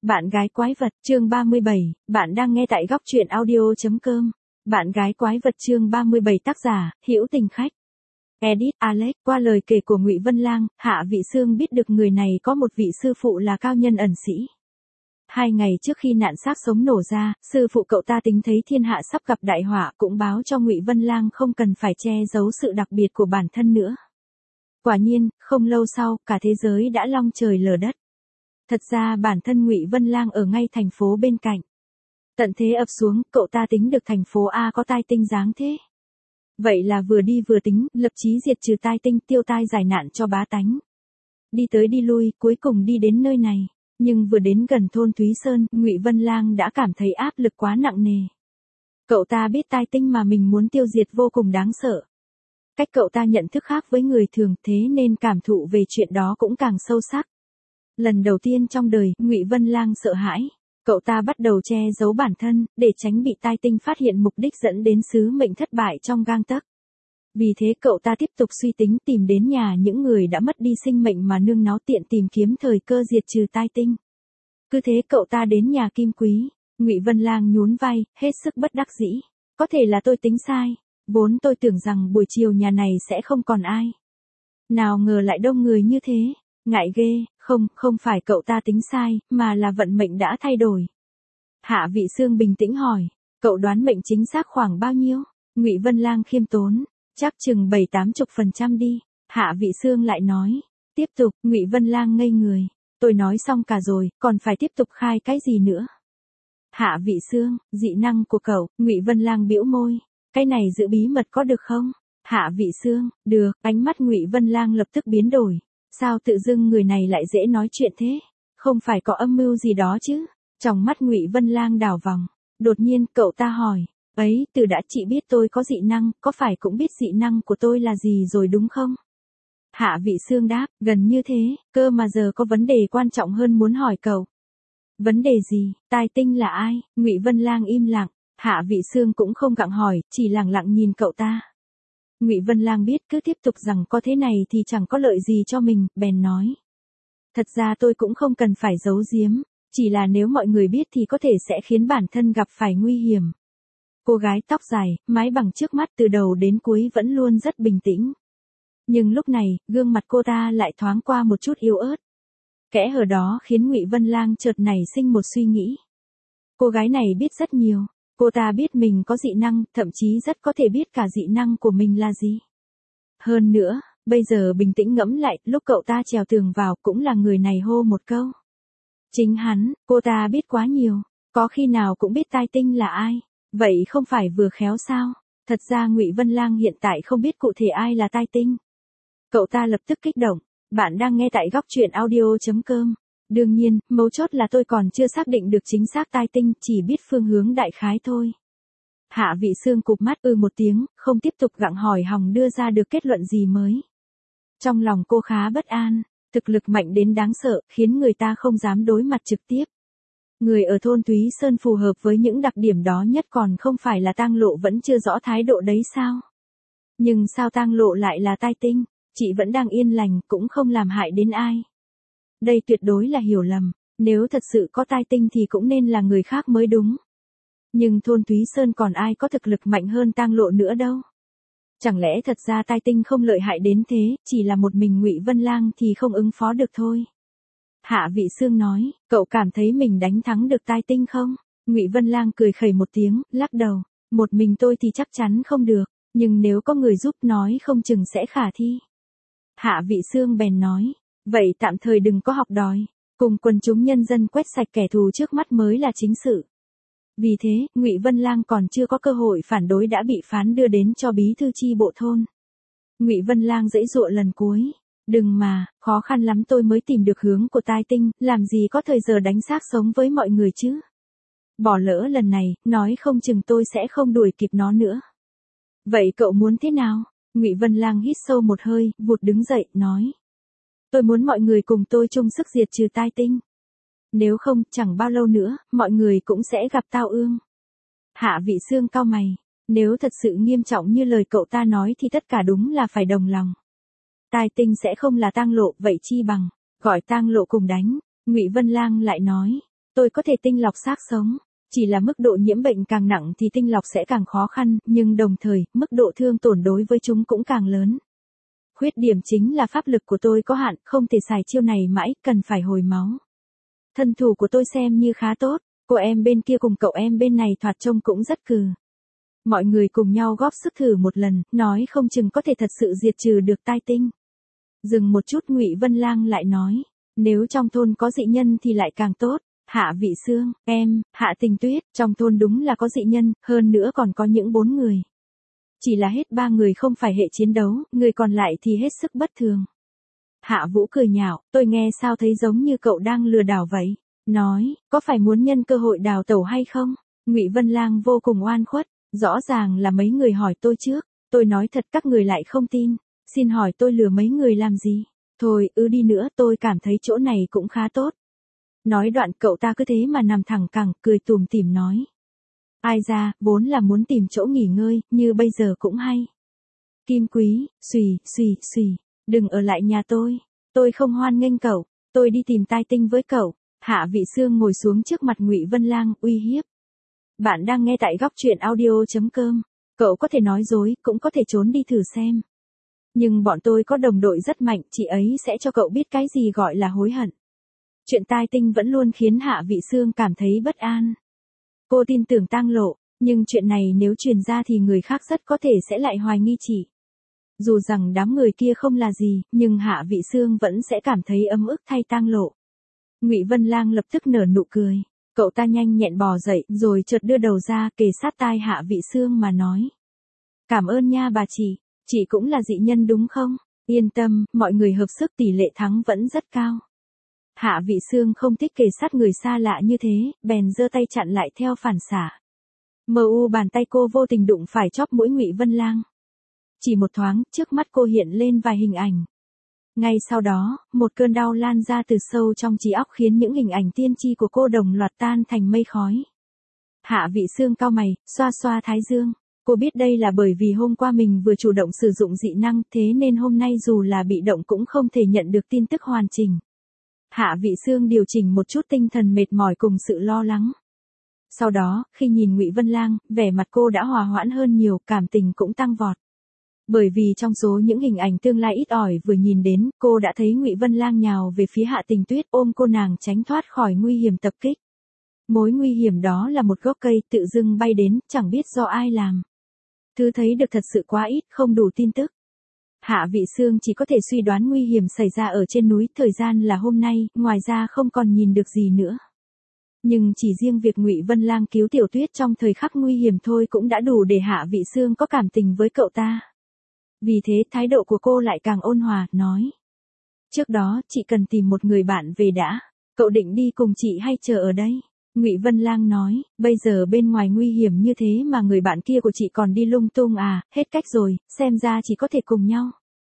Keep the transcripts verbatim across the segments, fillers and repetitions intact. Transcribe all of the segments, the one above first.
Bạn gái quái vật, chương ba mươi bảy, bạn đang nghe tại góc truyện audio.com. Bạn gái quái vật chương ba mươi bảy tác giả, Hữu Tình Khách. Edit Alex, qua lời kể của Ngụy Vân Lang, Hạ Vị Sương biết được người này có một vị sư phụ là cao nhân ẩn sĩ. Hai ngày trước khi nạn xác sống nổ ra, sư phụ cậu ta tính thấy thiên hạ sắp gặp đại họa, cũng báo cho Ngụy Vân Lang không cần phải che giấu sự đặc biệt của bản thân nữa. Quả nhiên, không lâu sau, cả thế giới đã long trời lở đất. Thật ra bản thân Ngụy Vân Lang ở ngay thành phố bên cạnh. Tận thế ập xuống, cậu ta tính được thành phố A có tai tinh dáng thế. Vậy là vừa đi vừa tính, lập chí diệt trừ tai tinh, tiêu tai giải nạn cho bá tánh. Đi tới đi lui, cuối cùng đi đến nơi này. Nhưng vừa đến gần thôn Thúy Sơn, Ngụy Vân Lang đã cảm thấy áp lực quá nặng nề. Cậu ta biết tai tinh mà mình muốn tiêu diệt vô cùng đáng sợ. Cách cậu ta nhận thức khác với người thường, thế nên cảm thụ về chuyện đó cũng càng sâu sắc. Lần đầu tiên trong đời, Ngụy Vân Lang sợ hãi. Cậu ta bắt đầu che giấu bản thân, để tránh bị tai tinh phát hiện mục đích dẫn đến sứ mệnh thất bại trong gang tấc. Vì thế cậu ta tiếp tục suy tính tìm đến nhà những người đã mất đi sinh mệnh mà nương náu tiện tìm kiếm thời cơ diệt trừ tai tinh. Cứ thế cậu ta đến nhà Kim Quý. Ngụy Vân Lang nhún vai, hết sức bất đắc dĩ. Có thể là tôi tính sai. Vốn tôi tưởng rằng buổi chiều nhà này sẽ không còn ai. Nào ngờ lại đông người như thế. Ngại ghê, không, không phải cậu ta tính sai, mà là vận mệnh đã thay đổi. Hạ Vị Sương bình tĩnh hỏi, cậu đoán mệnh chính xác khoảng bao nhiêu? Ngụy Vân Lang khiêm tốn, chắc chừng bảy tám chục phần trăm đi. Hạ Vị Sương lại nói, tiếp tục. Ngụy Vân Lang ngây người, tôi nói xong cả rồi, còn phải tiếp tục khai cái gì nữa? Hạ Vị Sương, dị năng của cậu. Ngụy Vân Lang bĩu môi, cái này giữ bí mật có được không? Hạ Vị Sương, được. Ánh mắt Ngụy Vân Lang lập tức biến đổi. Sao tự dưng người này lại dễ nói chuyện thế? Không phải có âm mưu gì đó chứ? Trong mắt Ngụy Vân Lang đảo vòng. Đột nhiên cậu ta hỏi, ấy, từ đã chị biết tôi có dị năng, có phải cũng biết dị năng của tôi là gì rồi đúng không? Hạ Vị Sương đáp, gần như thế, cơ mà giờ có vấn đề quan trọng hơn muốn hỏi cậu. Vấn đề gì? Tai tinh là ai? Ngụy Vân Lang im lặng. Hạ Vị Sương cũng không gặng hỏi, chỉ lặng lặng nhìn cậu ta. Ngụy Vân Lang biết cứ tiếp tục rằng có thế này thì chẳng có lợi gì cho mình, bèn nói. Thật ra tôi cũng không cần phải giấu giếm, chỉ là nếu mọi người biết thì có thể sẽ khiến bản thân gặp phải nguy hiểm. Cô gái tóc dài, mái bằng trước mắt từ đầu đến cuối vẫn luôn rất bình tĩnh. Nhưng lúc này, gương mặt cô ta lại thoáng qua một chút yếu ớt. Kẽ hở đó khiến Ngụy Vân Lang chợt nảy sinh một suy nghĩ. Cô gái này biết rất nhiều. Cô ta biết mình có dị năng, thậm chí rất có thể biết cả dị năng của mình là gì. Hơn nữa, bây giờ bình tĩnh ngẫm lại, lúc cậu ta trèo tường vào cũng là người này hô một câu. Chính hắn, cô ta biết quá nhiều, có khi nào cũng biết tai tinh là ai, vậy không phải vừa khéo sao? Thật ra Ngụy Vân Lang hiện tại không biết cụ thể ai là tai tinh. Cậu ta lập tức kích động, bạn đang nghe tại góc truyện audio.com. Đương nhiên, mấu chốt là tôi còn chưa xác định được chính xác tai tinh, chỉ biết phương hướng đại khái thôi. Hạ Vị Sương cụp mắt ư một tiếng, không tiếp tục gặng hỏi hòng đưa ra được kết luận gì mới. Trong lòng cô khá bất an, thực lực mạnh đến đáng sợ, khiến người ta không dám đối mặt trực tiếp. Người ở thôn Thúy Sơn phù hợp với những đặc điểm đó nhất còn không phải là Tang Lộ vẫn chưa rõ thái độ đấy sao? Nhưng sao Tang Lộ lại là tai tinh, chị vẫn đang yên lành, cũng không làm hại đến ai. Đây tuyệt đối là hiểu lầm, nếu thật sự có tai tinh thì cũng nên là người khác mới đúng. Nhưng thôn Thúy Sơn còn ai có thực lực mạnh hơn Tang Lộ nữa đâu. Chẳng lẽ thật ra tai tinh không lợi hại đến thế, chỉ là một mình Ngụy Vân Lang thì không ứng phó được thôi. Hạ Vị Sương nói, cậu cảm thấy mình đánh thắng được tai tinh không? Ngụy Vân Lang cười khẩy một tiếng, lắc đầu, một mình tôi thì chắc chắn không được, nhưng nếu có người giúp nói không chừng sẽ khả thi. Hạ Vị Sương bèn nói. Vậy tạm thời đừng có học đòi, cùng quần chúng nhân dân quét sạch kẻ thù trước mắt mới là chính sự. Vì thế, Ngụy Vân Lang còn chưa có cơ hội phản đối đã bị phán đưa đến cho bí thư chi bộ thôn. Ngụy Vân Lang giãy giụa lần cuối, đừng mà, khó khăn lắm tôi mới tìm được hướng của tai tinh, làm gì có thời giờ đánh xác sống với mọi người chứ. Bỏ lỡ lần này, nói không chừng tôi sẽ không đuổi kịp nó nữa. Vậy cậu muốn thế nào? Ngụy Vân Lang hít sâu một hơi, vụt đứng dậy, nói. Tôi muốn mọi người cùng tôi chung sức diệt trừ tai tinh. Nếu không, chẳng bao lâu nữa, mọi người cũng sẽ gặp tao ương. Hạ Vị Sương cau mày. Nếu thật sự nghiêm trọng như lời cậu ta nói thì tất cả đúng là phải đồng lòng. Tai tinh sẽ không là Tang Lộ, vậy chi bằng gọi Tang Lộ cùng đánh. Ngụy Vân Lang lại nói. tôi có thể tinh lọc xác sống. Chỉ là mức độ nhiễm bệnh càng nặng thì tinh lọc sẽ càng khó khăn, nhưng đồng thời, mức độ thương tổn đối với chúng cũng càng lớn. Khuyết điểm chính là pháp lực của tôi có hạn, không thể xài chiêu này mãi, cần phải hồi máu. Thân thủ của tôi xem như khá tốt, cô em bên kia cùng cậu em bên này thoạt trông cũng rất cừ. Mọi người cùng nhau góp sức thử một lần, nói không chừng có thể thật sự diệt trừ được tai tinh. Dừng một chút Ngụy Vân Lang lại nói, nếu trong thôn có dị nhân thì lại càng tốt. Hạ Vị Xương, em, Hạ Tình Tuyết, trong thôn đúng là có dị nhân, hơn nữa còn có những bốn người. Chỉ là hết ba người không phải hệ chiến đấu, người còn lại thì hết sức bất thường. Hạ Vũ cười nhạo, tôi nghe sao thấy giống như cậu đang lừa đảo vậy. Nói, có phải muốn nhân cơ hội đào tẩu hay không? Ngụy Vân Lang vô cùng oan khuất, rõ ràng là mấy người hỏi tôi trước, tôi nói thật các người lại không tin, xin hỏi tôi lừa mấy người làm gì? Thôi, ư đi nữa, tôi cảm thấy chỗ này cũng khá tốt. Nói đoạn cậu ta cứ thế mà nằm thẳng cẳng, cười tủm tỉm nói. Ai ra, vốn là muốn tìm chỗ nghỉ ngơi, như bây giờ cũng hay. Kim Quý, xùy, xùy, xùy, đừng ở lại nhà tôi, tôi không hoan nghênh cậu, tôi đi tìm tai tinh với cậu. Hạ Vị Xương ngồi xuống trước mặt Ngụy Vân Lang, uy hiếp. Bạn đang nghe tại góc truyện audio chấm com, cậu có thể nói dối, cũng có thể trốn đi thử xem. Nhưng bọn tôi có đồng đội rất mạnh, chị ấy sẽ cho cậu biết cái gì gọi là hối hận. Chuyện tai tinh vẫn luôn khiến Hạ Vị Xương cảm thấy bất an. Cô tin tưởng tang lộ, nhưng chuyện này nếu truyền ra thì người khác rất có thể sẽ lại hoài nghi chị. Dù rằng đám người kia không là gì, nhưng Hạ Vị Xương vẫn sẽ cảm thấy ấm ức thay tang lộ. Ngụy Vân Lang lập tức nở nụ cười, cậu ta nhanh nhẹn bò dậy, rồi chợt đưa đầu ra kề sát tai Hạ Vị Xương mà nói. Cảm ơn nha bà chị, chị cũng là dị nhân đúng không? Yên tâm, mọi người hợp sức tỷ lệ thắng vẫn rất cao. Hạ Vị Xương không thích kề sát người xa lạ như thế, bèn giơ tay chặn lại theo phản xạ. Mờ u bàn tay cô vô tình đụng phải chóp mũi Ngụy Vân Lang. Chỉ một thoáng, trước mắt cô hiện lên vài hình ảnh. Ngay sau đó, một cơn đau lan ra từ sâu trong trí óc khiến những hình ảnh tiên tri của cô đồng loạt tan thành mây khói. Hạ Vị Xương cau mày, xoa xoa thái dương. Cô biết đây là bởi vì hôm qua mình vừa chủ động sử dụng dị năng, thế nên hôm nay dù là bị động cũng không thể nhận được tin tức hoàn chỉnh. Hạ Vị Xương điều chỉnh một chút tinh thần mệt mỏi cùng sự lo lắng. Sau đó, khi nhìn Ngụy Vân Lang, vẻ mặt cô đã hòa hoãn hơn nhiều, cảm tình cũng tăng vọt. Bởi vì trong số những hình ảnh tương lai ít ỏi vừa nhìn đến, cô đã thấy Ngụy Vân Lang nhào về phía Hạ Tình Tuyết ôm cô nàng tránh thoát khỏi nguy hiểm tập kích. Mối nguy hiểm đó là một gốc cây tự dưng bay đến, chẳng biết do ai làm. Thứ thấy được thật sự quá ít, không đủ tin tức. Hạ Vị Xương chỉ có thể suy đoán nguy hiểm xảy ra ở trên núi, thời gian là hôm nay, ngoài ra không còn nhìn được gì nữa. Nhưng chỉ riêng việc Ngụy Vân Lang cứu Tiểu Tuyết trong thời khắc nguy hiểm thôi cũng đã đủ để Hạ Vị Xương có cảm tình với cậu ta. Vì thế thái độ của cô lại càng ôn hòa, nói. Trước đó, chị cần tìm một người bạn về đã. Cậu định đi cùng chị hay chờ ở đây? Ngụy Vân Lang nói, bây giờ bên ngoài nguy hiểm như thế mà người bạn kia của chị còn đi lung tung à, hết cách rồi, xem ra chỉ có thể cùng nhau.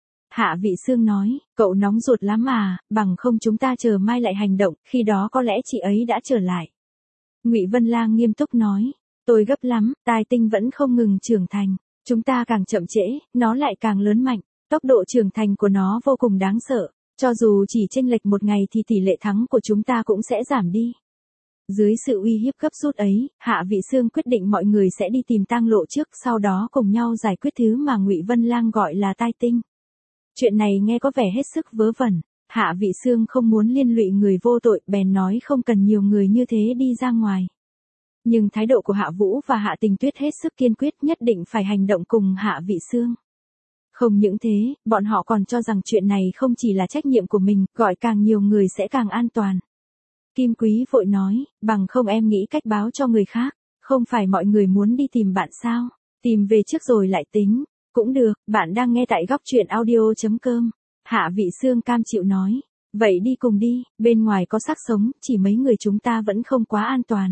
Hạ Vị Xương nói, cậu nóng ruột lắm à, bằng không chúng ta chờ mai lại hành động, khi đó có lẽ chị ấy đã trở lại. Ngụy Vân Lang nghiêm túc nói, tôi gấp lắm, tai tinh vẫn không ngừng trưởng thành, chúng ta càng chậm trễ, nó lại càng lớn mạnh, tốc độ trưởng thành của nó vô cùng đáng sợ, cho dù chỉ chênh lệch một ngày thì tỷ lệ thắng của chúng ta cũng sẽ giảm đi. Dưới sự uy hiếp gấp rút ấy, Hạ Vị Xương quyết định mọi người sẽ đi tìm tang lộ trước, sau đó cùng nhau giải quyết thứ mà Ngụy Vân Lang gọi là tai tinh. Chuyện này nghe có vẻ hết sức vớ vẩn, Hạ Vị Xương không muốn liên lụy người vô tội, bèn nói không cần nhiều người như thế đi ra ngoài. Nhưng thái độ của Hạ Vũ và Hạ Tình Tuyết hết sức kiên quyết, nhất định phải hành động cùng Hạ Vị Xương. Không những thế, bọn họ còn cho rằng chuyện này không chỉ là trách nhiệm của mình, gọi càng nhiều người sẽ càng an toàn. Kim Quý vội nói, bằng không em nghĩ cách báo cho người khác, không phải mọi người muốn đi tìm bạn sao, tìm về trước rồi lại tính, cũng được, bạn đang nghe tại góc truyện audio chấm com, Hạ Vị Xương cam chịu nói, vậy đi cùng đi, bên ngoài có xác sống, chỉ mấy người chúng ta vẫn không quá an toàn.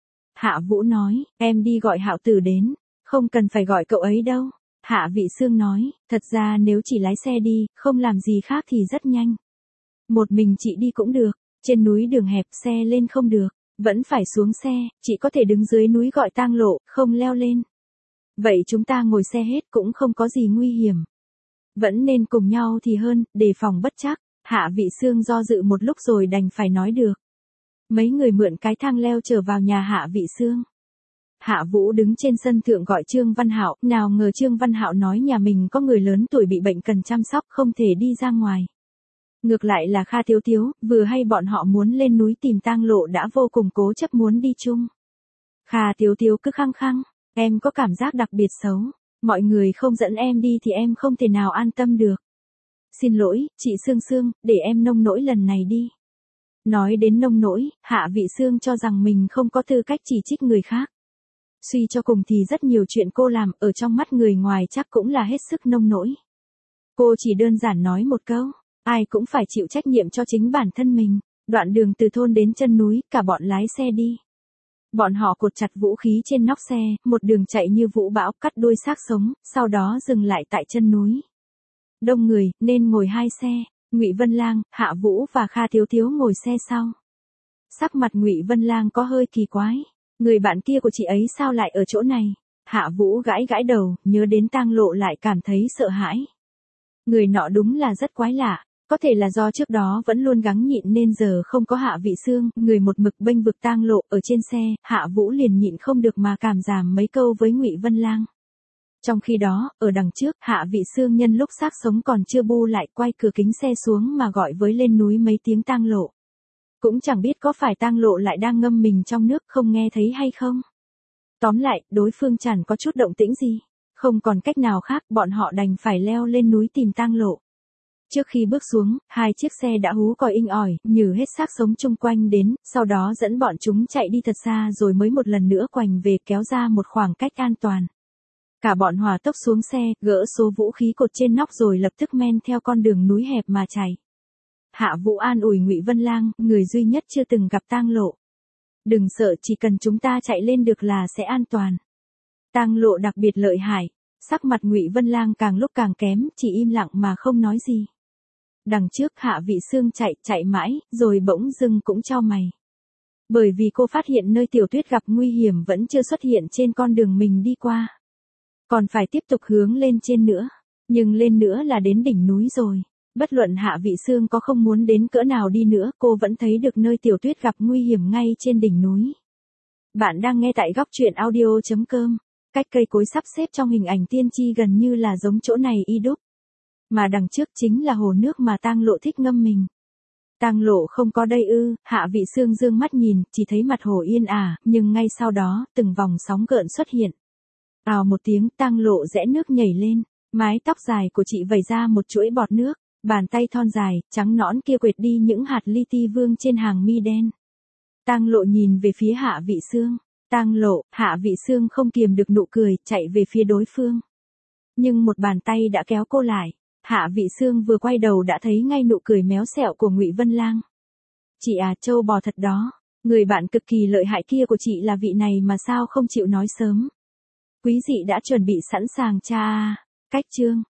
Hạ Vũ nói, em đi gọi Hạo Tử đến, không cần phải gọi cậu ấy đâu. Hạ Vị Xương nói, thật ra nếu chỉ lái xe đi, không làm gì khác thì rất nhanh. Một mình chị đi cũng được. Trên núi đường hẹp xe lên không được, vẫn phải xuống xe, chỉ có thể đứng dưới núi gọi tang lộ, không leo lên. Vậy chúng ta ngồi xe hết cũng không có gì nguy hiểm. Vẫn nên cùng nhau thì hơn, đề phòng bất chắc. Hạ Vị Xương do dự một lúc rồi đành phải nói được. Mấy người mượn cái thang leo trở vào nhà Hạ Vị Xương. Hạ Vũ đứng trên sân thượng gọi Trương Văn Hạo, nào ngờ Trương Văn Hạo nói nhà mình có người lớn tuổi bị bệnh cần chăm sóc không thể đi ra ngoài. Ngược lại là Kha Tiếu Tiếu, vừa hay bọn họ muốn lên núi tìm tang lộ đã vô cùng cố chấp muốn đi chung. Kha Tiếu Tiếu cứ khăng khăng, em có cảm giác đặc biệt xấu, mọi người không dẫn em đi thì em không thể nào an tâm được. Xin lỗi, chị Sương Sương, để em nông nỗi lần này đi. Nói đến nông nỗi, Hạ Vị Xương cho rằng mình không có tư cách chỉ trích người khác. Suy cho cùng thì rất nhiều chuyện cô làm ở trong mắt người ngoài chắc cũng là hết sức nông nỗi. Cô chỉ đơn giản nói một câu, ai cũng phải chịu trách nhiệm cho chính bản thân mình. Đoạn đường từ thôn đến chân núi, cả bọn lái xe đi. Bọn họ cột chặt vũ khí trên nóc xe, một đường chạy như vũ bão cắt đuôi xác sống, sau đó dừng lại tại chân núi. Đông người, nên ngồi hai xe, Ngụy Vân Lang, Hạ Vũ và Kha Tiếu Tiếu ngồi xe sau. Sắc mặt Ngụy Vân Lang có hơi kỳ quái, người bạn kia của chị ấy sao lại ở chỗ này? Hạ Vũ gãi gãi đầu, nhớ đến tang lộ lại cảm thấy sợ hãi. Người nọ đúng là rất quái lạ, có thể là do trước đó vẫn luôn gắng nhịn nên giờ không có Hạ Vị Xương, người một mực bênh vực tang lộ ở trên xe, Hạ Vũ liền nhịn không được mà cảm giảm mấy câu với Ngụy Vân Lang. Trong khi đó, ở đằng trước, Hạ Vị Xương nhân lúc xác sống còn chưa bu lại quay cửa kính xe xuống mà gọi với lên núi mấy tiếng tang lộ. Cũng chẳng biết có phải tang lộ lại đang ngâm mình trong nước không nghe thấy hay không. Tóm lại, đối phương chẳng có chút động tĩnh gì. Không còn cách nào khác, bọn họ đành phải leo lên núi tìm tang lộ. Trước khi bước xuống, hai chiếc xe đã hú còi inh ỏi, nhử hết xác sống chung quanh đến, sau đó dẫn bọn chúng chạy đi thật xa rồi mới một lần nữa quành về kéo ra một khoảng cách an toàn. Cả bọn hòa tốc xuống xe, gỡ số vũ khí cột trên nóc rồi lập tức men theo con đường núi hẹp mà chạy. Hạ Vũ an ủi Ngụy Vân Lang, người duy nhất chưa từng gặp tang lộ. Đừng sợ, chỉ cần chúng ta chạy lên được là sẽ an toàn. Tang lộ đặc biệt lợi hại. Sắc mặt Ngụy Vân Lang càng lúc càng kém, chỉ im lặng mà không nói gì. Đằng trước Hạ Vị Xương chạy, chạy mãi, rồi bỗng dưng cũng chau mày. Bởi vì cô phát hiện nơi Tiểu Tuyết gặp nguy hiểm vẫn chưa xuất hiện trên con đường mình đi qua. Còn phải tiếp tục hướng lên trên nữa. Nhưng lên nữa là đến đỉnh núi rồi. Bất luận Hạ Vị Xương có không muốn đến cỡ nào đi nữa, cô vẫn thấy được nơi Tiểu Tuyết gặp nguy hiểm ngay trên đỉnh núi. Bạn đang nghe tại góc truyện audio chấm com. Cách cây cối sắp xếp trong hình ảnh tiên tri gần như là giống chỗ này y đúc. Mà đằng trước chính là hồ nước mà tang lộ thích ngâm mình. Tang lộ không có đây ư? Hạ Vị Xương dương mắt nhìn, chỉ thấy mặt hồ yên ả, nhưng ngay sau đó, từng vòng sóng gợn xuất hiện. Ào một tiếng, tang lộ rẽ nước nhảy lên, mái tóc dài của chị vẩy ra một chuỗi bọt nước, bàn tay thon dài, trắng nõn kia quệt đi những hạt li ti vương trên hàng mi đen. Tang lộ nhìn về phía Hạ Vị Xương. Tang lộ, Hạ Vị Xương không kiềm được nụ cười, chạy về phía đối phương. Nhưng một bàn tay đã kéo cô lại. Hạ Vị Xương vừa quay đầu đã thấy ngay nụ cười méo xẹo của Ngụy Vân Lang. Chị à, trâu bò thật đó. Người bạn cực kỳ lợi hại kia của chị là vị này mà sao không chịu nói sớm. Quý dị đã chuẩn bị sẵn sàng cha à. Cách chương.